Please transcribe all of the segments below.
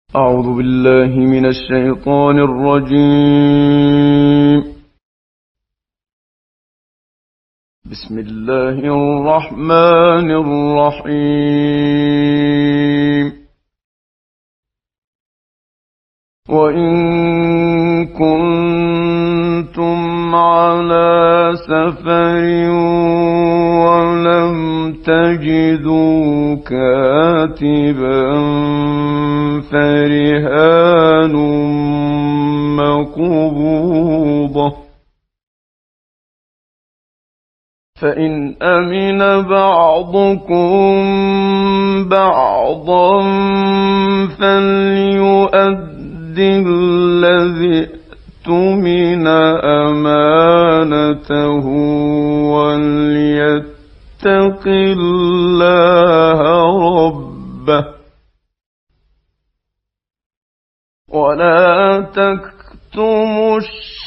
أعوذ بالله من الشيطان الرجيم. بسم الله الرحمن الرحيم. وإن كنتم على سفر ولم تجدوا كاتبا فرهان مقبوضة، فإن أمن بعضكم بعضا فليؤد الذي اؤتمن أمانته وليتق الله ربه، ولا تكتموا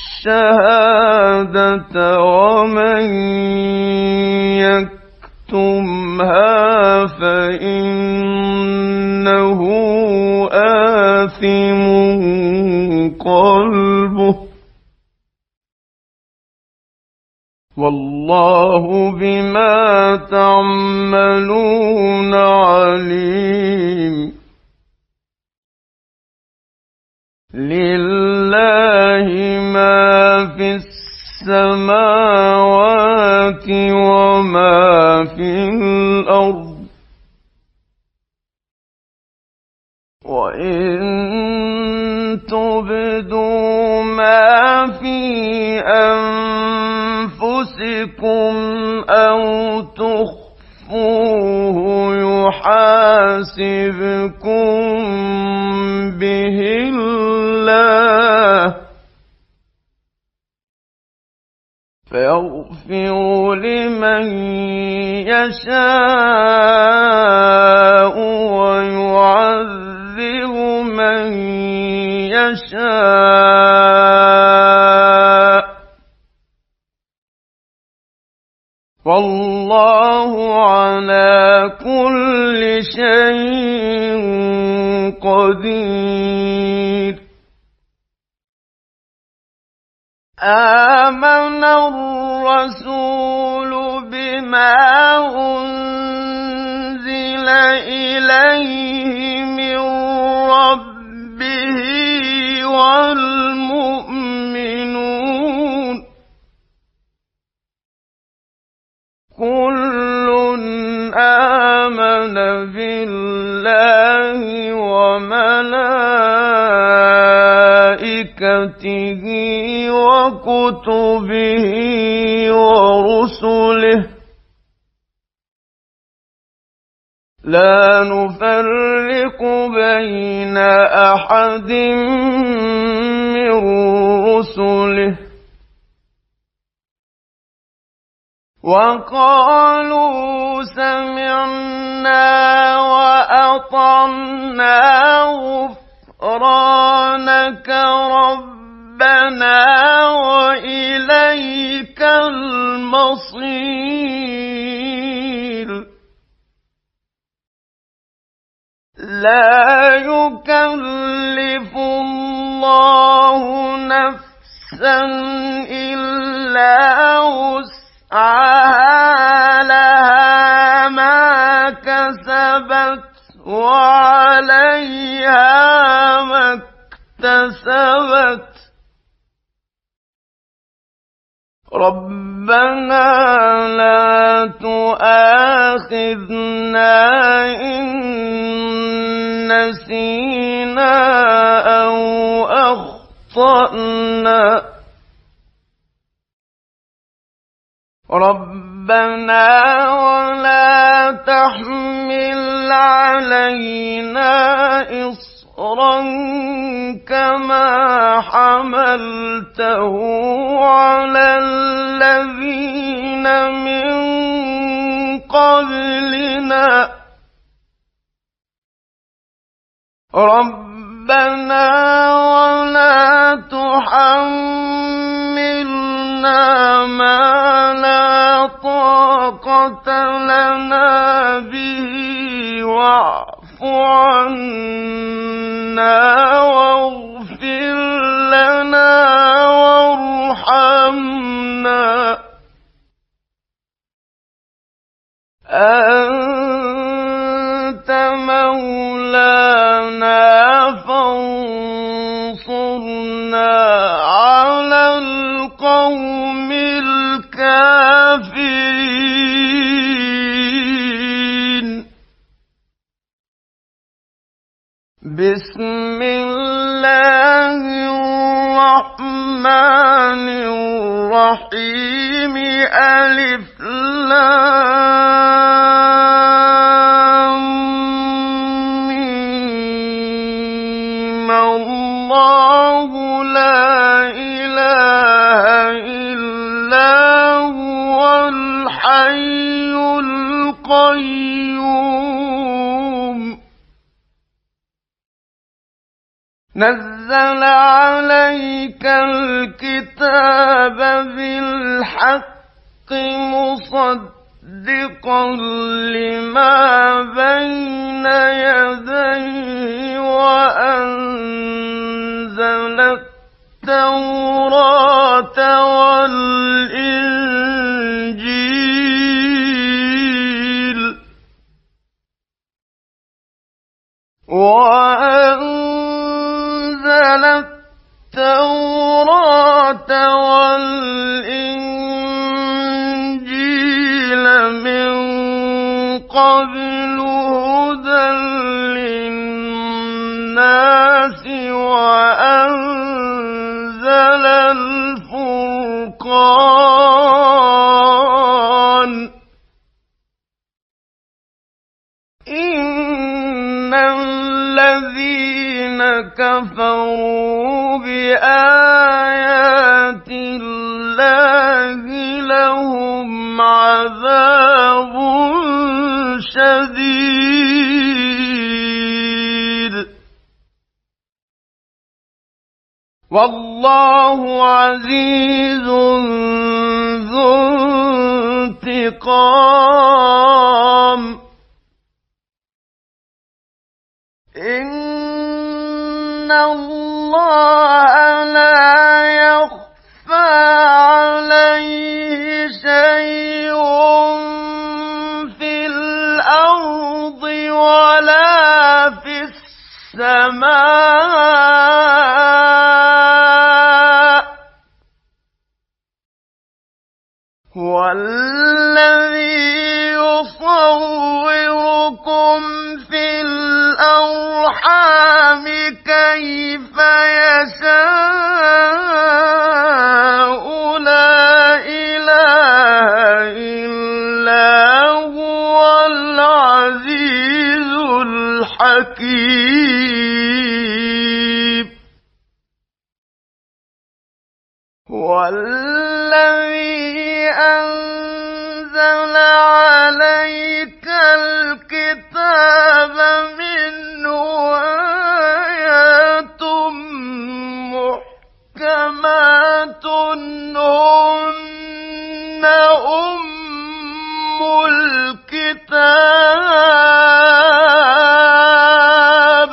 الشهادة ومن يكتمها فإنه آثم قلبه، والله بما تعملون عليم. لله ما في السماوات وما في الأرض، وإن تبدوا ما في أنفسكم أو تخفوه يحاسبكم به الله، فيغفر لمن يشاء ويعذب من يشاء، والله على كل شيء قدير. آمن الرسول بما أنزل إليه من ربه والمؤمنون كل آمن بالله وملائكته وكتبه ورسله لا نفرق بين أحد من رسله، وقالوا سمعنا وأطعنا غفرانك ربنا وإليك المصير. لا يكلف الله نفسا إلا وسعها، لها ما كسبت وعليها ما اكتسبت. ربنا لا تؤاخذنا إن نسينا أو أخطأنا، ربنا ولا تحمل علينا إصرا كما حملته على الذين من قبلنا، ربنا ولا تحملنا ما لا طاقة لنا به واعف عنا واغفر لنا وارحمنا أنت مولانا فانصرنا على القوم الكافرين. بسم الله الرحمن الرحيم. ألف لام ميم. الله لا إله إلا هو الحي القيوم. نزل عليك الكتاب بالحق مصدقا لما بين يديه وأنزل التوراة والإنجيل من قبل هدى للناس وأنزل الفرقان. إن الذين كفروا بآيات الله لهم عذاب شديد والله عزيز ذو انتقام. إن الله لا يخفى عليه شيء في الأرض ولا في السماء. هو الذي يصوركم في الأرحام كيف يشاء. لا إله إلا هو العزيز الحكيم. هو الذي أنزل عليك الكتاب منه آيات محكمات هن أم الكتاب.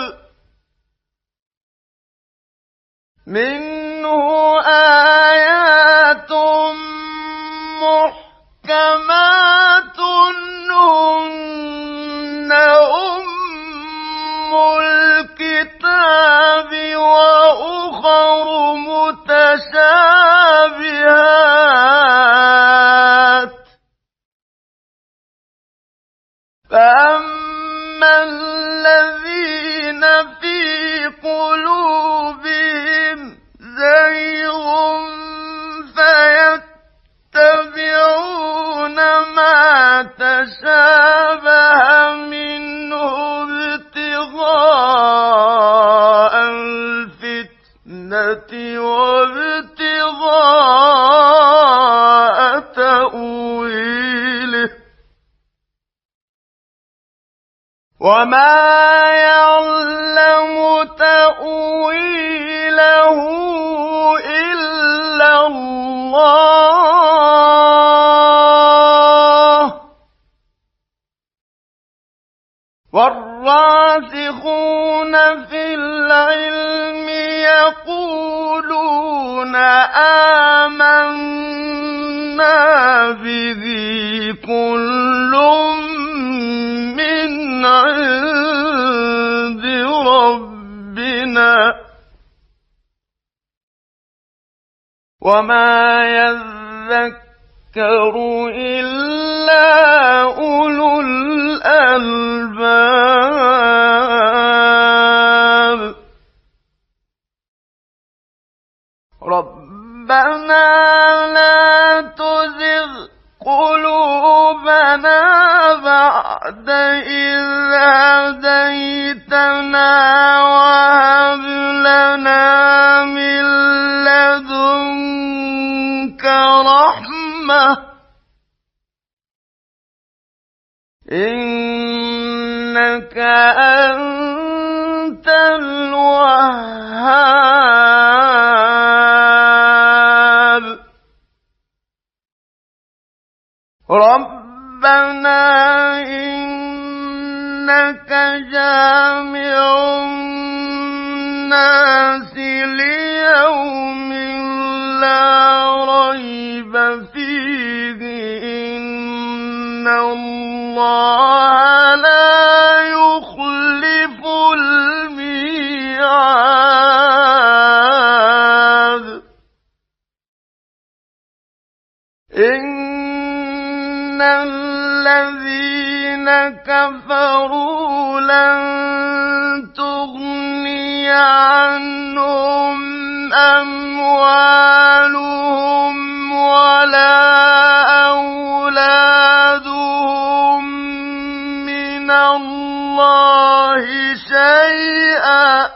منه آيات محكمات هن أم الكتاب وأخر متشابهات. فأما الذين في قلوبهم زيغ فيتبعون ما تشابه منه ابتغاء الفتنة وابتغاء تأويله وما يعلم تأويله إلا الله والرسول والراسخون في العلم يقولون آمنا به كل من عند ربنا وما يذكر إلا أولو الألباب ربنا لا تزغ قلوبنا بعد إذ هديتنا وهب لنا من لدنك رحمة إنك أنت الوهاب ربنا إنك جامع الناس ليوم لا ريب فيه إن الله لا يخلف الميعاد إن الذين كفروا لن تغني عنهم أموالهم ولا أولادهم من الله شيئا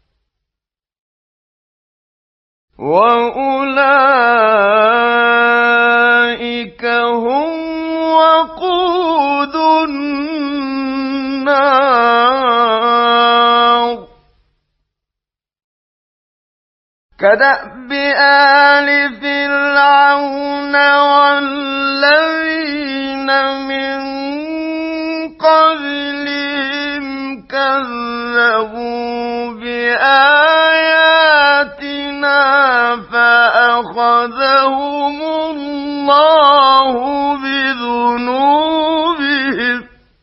وأولئك هم وقود النار كدأب آل فرعون والذين من قبلهم كذبوا بآياتنا فأخذهم الله بذنوبهم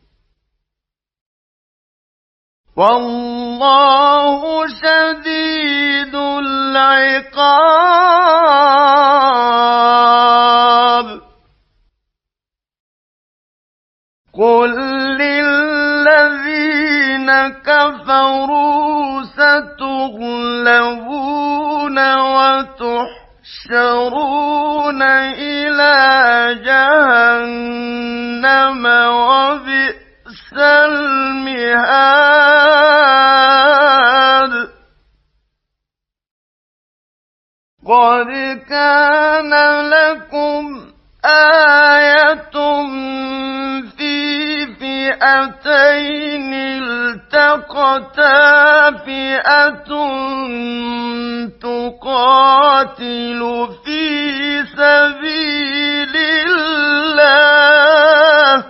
والله شديد العقاب قل للذين كفروا ستغلبون وتحشرون إلى جهنم وبئس المهاد قد كان لكم آية في فئتين التقتا فئة تقاتل في سبيل الله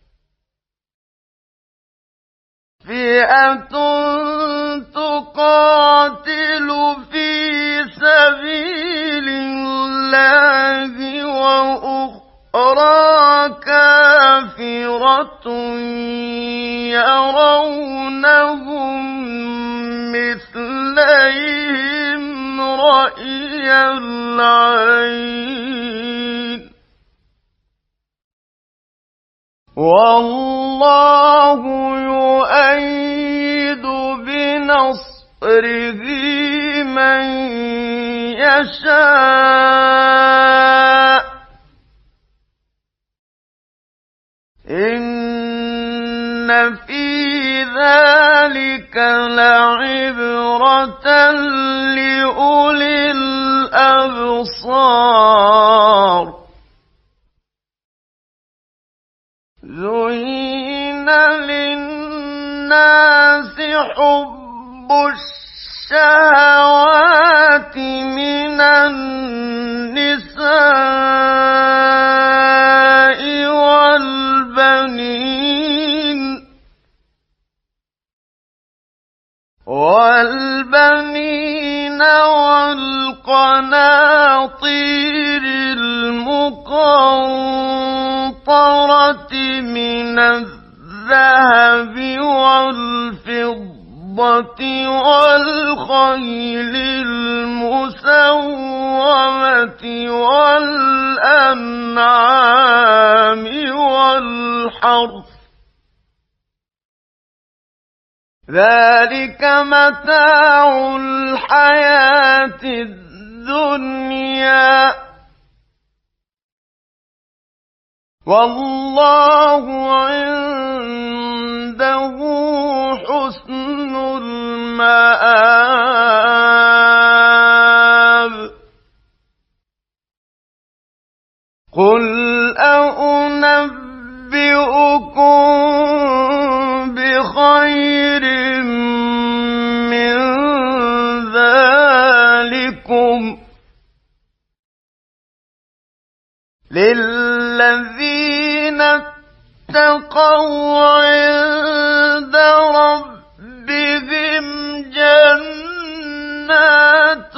فئة تقاتل في سبيل الله وأخرى كافرة يرونهم مثليهم رأي العين والله يؤيد بنصره من يشاء إن في ذلك لعبرة لأولي الأبصار زين للناس حب الشهوات من النساء والبنين والقناطير المقنطرة من الذهب والفضة والخيل المسومة والأنعام والحرث والحرث والنخل والأعناب والزرع والقمح والأزواج المطهرة من الأنعام والحرث والأنعام والحرث والنخل والعنب والرمان والزيتون والريحان والزيتون والبنين والقناطير المقنطرة من الذهب والفضة والخيل المسومة والأنعام والحرث ذلك متاع الحياة الدنيا والله عنده حسن المآب قل أنبئكم بخير من ذلكم للذين اتقوا عند ربهم جنات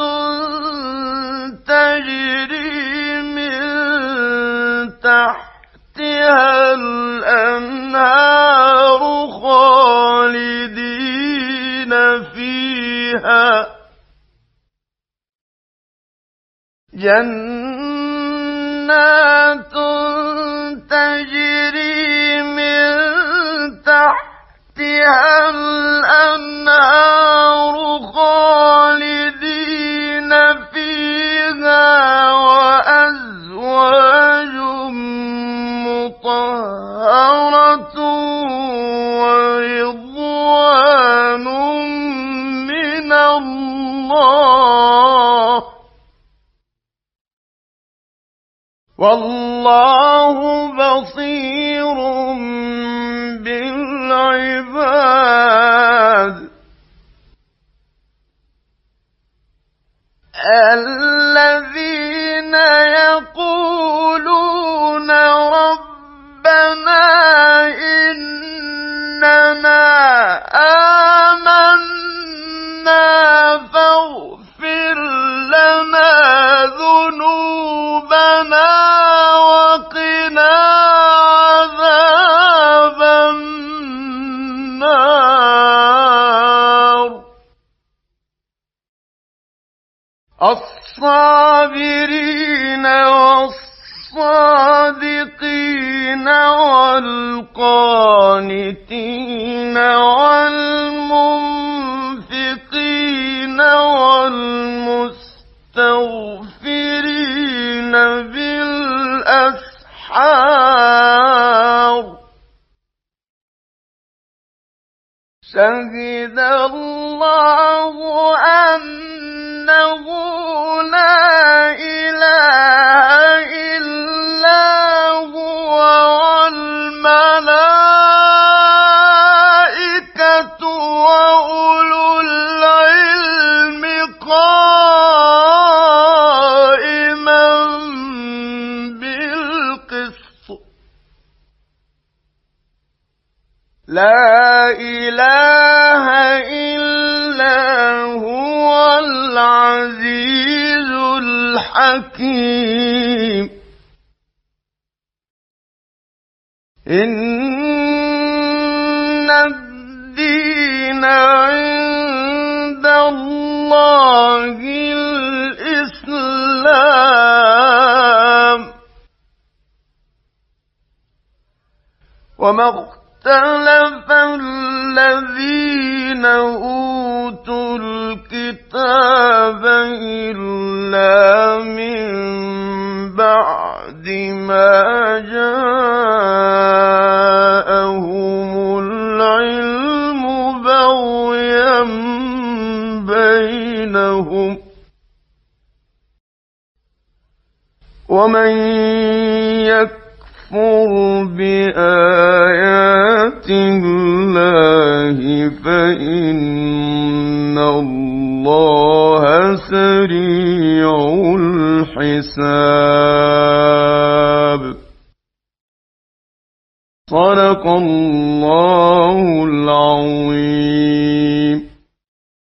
تجري من تحتها الأنهار خالدين فيها جنات تجري من تحتها الأنهار خالدين فيها وأزواج مطهرة ورضوان من الله والله بصير بالعباد الذين يقولون ربنا إننا آمنا فاغفر لنا ذنوبنا وقنا عذاب النار الصابرين والصادقين والقانتين والمنفقين والمستغفرين بالأسحار شهد الله أنه لا إله إلا هو والملائكة وأولو العلم قائما بالقسط لا إله إلا هو العزيز الحكيم إن الدين عند الله الإسلام وما اختلف الذين أوتوا الكتاب إلا من بعد ما جاءهم العلم بغيا بينهم ومن يكفر بآيات الله فإن الله سريع الحساب صدق الله العظيم.